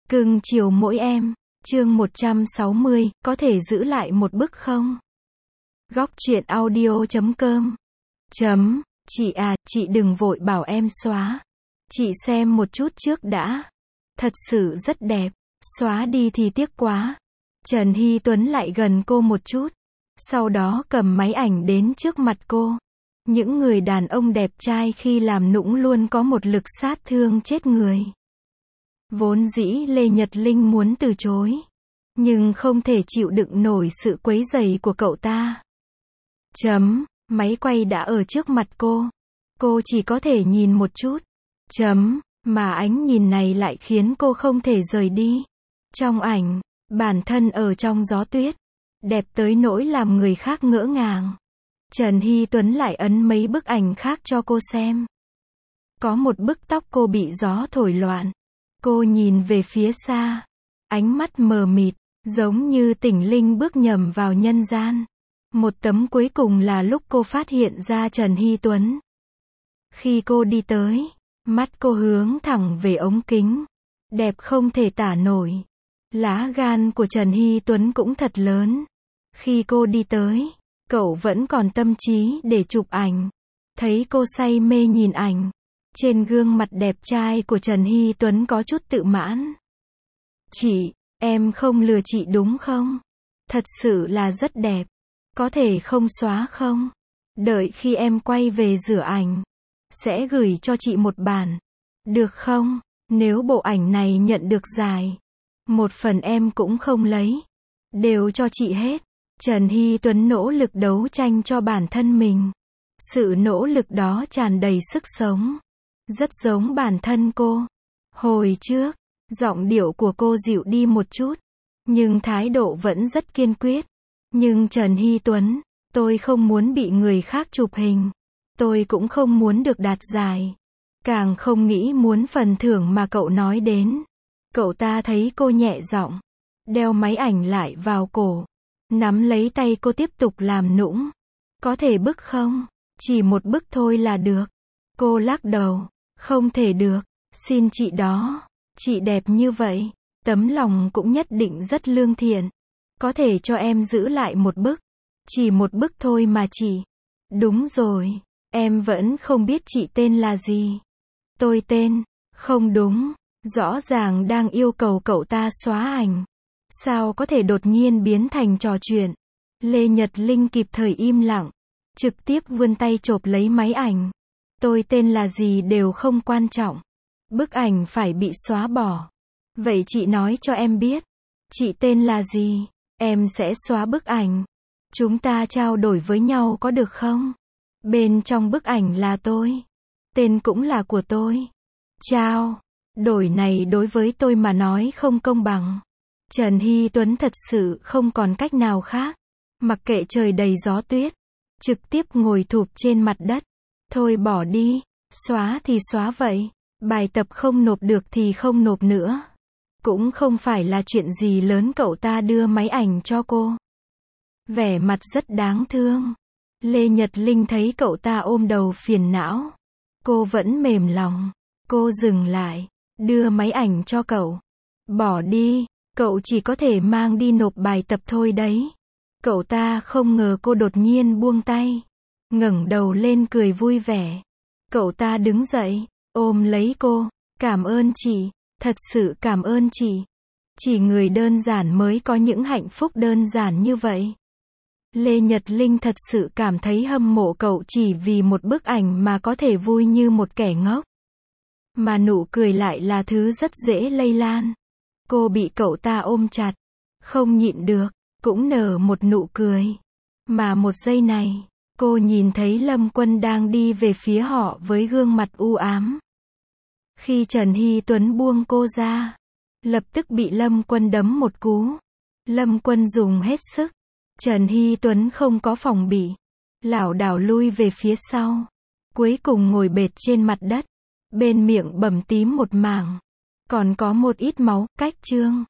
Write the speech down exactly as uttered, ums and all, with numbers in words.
Cưng chiều mỗi em. Chương một trăm sáu mươi, có thể giữ lại một bức không? Góc truyện audio chấm com. Chấm, chị à, chị đừng vội bảo em xóa. Chị xem một chút trước đã. Thật sự rất đẹp. Xóa đi thì tiếc quá. Trần Hy Tuấn lại gần cô một chút. Sau đó cầm máy ảnh đến trước mặt cô. Những người đàn ông đẹp trai khi làm nũng luôn có một lực sát thương chết người. Vốn dĩ Lê Nhật Linh muốn từ chối, nhưng không thể chịu đựng nổi sự quấy rầy của cậu ta. Chấm, máy quay đã ở trước mặt cô. Cô chỉ có thể nhìn một chút. Chấm, mà ánh nhìn này lại khiến cô không thể rời đi. Trong ảnh, bản thân ở trong gió tuyết, đẹp tới nỗi làm người khác ngỡ ngàng. Trần Hy Tuấn lại ấn mấy bức ảnh khác cho cô xem. Có một bức tóc cô bị gió thổi loạn. Cô nhìn về phía xa, ánh mắt mờ mịt, giống như tỉnh linh bước nhầm vào nhân gian. Một tấm cuối cùng là lúc cô phát hiện ra Trần Hy Tuấn. Khi cô đi tới, mắt cô hướng thẳng về ống kính. Đẹp không thể tả nổi. Lá gan của Trần Hy Tuấn cũng thật lớn. Khi cô đi tới, cậu vẫn còn tâm trí để chụp ảnh. Thấy cô say mê nhìn ảnh. Trên gương mặt đẹp trai của Trần Hy Tuấn có chút tự mãn. Chị, em không lừa chị đúng không? Thật sự là rất đẹp. Có thể không xóa không? Đợi khi em quay về rửa ảnh, sẽ gửi cho chị một bản. Được không? Nếu bộ ảnh này nhận được giải, một phần em cũng không lấy. Đều cho chị hết. Trần Hy Tuấn nỗ lực đấu tranh cho bản thân mình. Sự nỗ lực đó tràn đầy sức sống. Rất giống bản thân cô. Hồi trước, giọng điệu của cô dịu đi một chút, nhưng thái độ vẫn rất kiên quyết. Nhưng Trần Hy Tuấn, tôi không muốn bị người khác chụp hình. Tôi cũng không muốn được đạt giải. Càng không nghĩ muốn phần thưởng mà cậu nói đến. Cậu ta thấy cô nhẹ giọng, đeo máy ảnh lại vào cổ, nắm lấy tay cô tiếp tục làm nũng. Có thể bức không? Chỉ một bức thôi là được. Cô lắc đầu. Không thể được, xin chị đó. Chị đẹp như vậy, tấm lòng cũng nhất định rất lương thiện. Có thể cho em giữ lại một bức. Chỉ một bức thôi mà chị. Đúng rồi, em vẫn không biết chị tên là gì. Tôi tên, không đúng, rõ ràng đang yêu cầu cậu ta xóa ảnh. Sao có thể đột nhiên biến thành trò chuyện. Lê Nhật Linh kịp thời im lặng, trực tiếp vươn tay chộp lấy máy ảnh. Tôi tên là gì đều không quan trọng. Bức ảnh phải bị xóa bỏ. Vậy chị nói cho em biết. Chị tên là gì? Em sẽ xóa bức ảnh. Chúng ta trao đổi với nhau có được không? Bên trong bức ảnh là tôi. Tên cũng là của tôi. Trao đổi này đối với tôi mà nói không công bằng. Trần Hy Tuấn thật sự không còn cách nào khác. Mặc kệ trời đầy gió tuyết, trực tiếp ngồi thụp trên mặt đất. Thôi bỏ đi, xóa thì xóa vậy, bài tập không nộp được thì không nộp nữa. Cũng không phải là chuyện gì lớn. Cậu ta đưa máy ảnh cho cô. Vẻ mặt rất đáng thương. Lê Nhật Linh thấy cậu ta ôm đầu phiền não. Cô vẫn mềm lòng. Cô dừng lại, đưa máy ảnh cho cậu. Bỏ đi, cậu chỉ có thể mang đi nộp bài tập thôi đấy. Cậu ta không ngờ cô đột nhiên buông tay. Ngẩng đầu lên cười vui vẻ. Cậu ta đứng dậy, ôm lấy cô. Cảm ơn chị, thật sự cảm ơn chị. Chỉ người đơn giản mới có những hạnh phúc đơn giản như vậy. Lê Nhật Linh thật sự cảm thấy hâm mộ cậu chỉ vì một bức ảnh mà có thể vui như một kẻ ngốc. Mà nụ cười lại là thứ rất dễ lây lan. Cô bị cậu ta ôm chặt, không nhịn được, cũng nở một nụ cười. Mà một giây này, cô nhìn thấy Lâm Quân đang đi về phía họ với gương mặt u ám. Khi Trần Hy Tuấn buông cô ra, lập tức bị Lâm Quân đấm một cú. Lâm Quân dùng hết sức. Trần Hy Tuấn không có phòng bị, lảo đảo lui về phía sau. Cuối cùng ngồi bệt trên mặt đất. Bên miệng bầm tím một mảng. Còn có một ít máu, cách chương.